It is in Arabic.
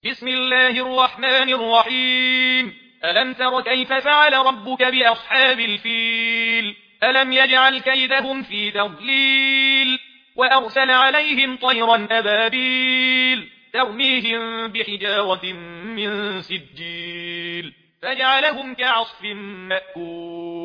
بسم الله الرحمن الرحيم. ألم تر كيف فعل ربك بأصحاب الفيل؟ ألم يجعل كيدهم في تضليل وأرسل عليهم طيرا أبابيل ترميهم بحجارة من سجيل فجعلهم كعصف مأكول.